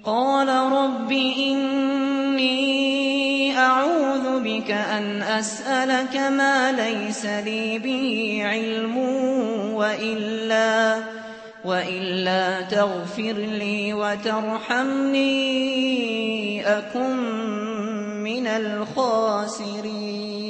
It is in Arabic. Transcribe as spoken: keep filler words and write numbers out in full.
قال رب إني أعوذ بك أن أسألك ما ليس لي به علم وإلا, وإلا تغفر لي وترحمني أكن من الخاسرين.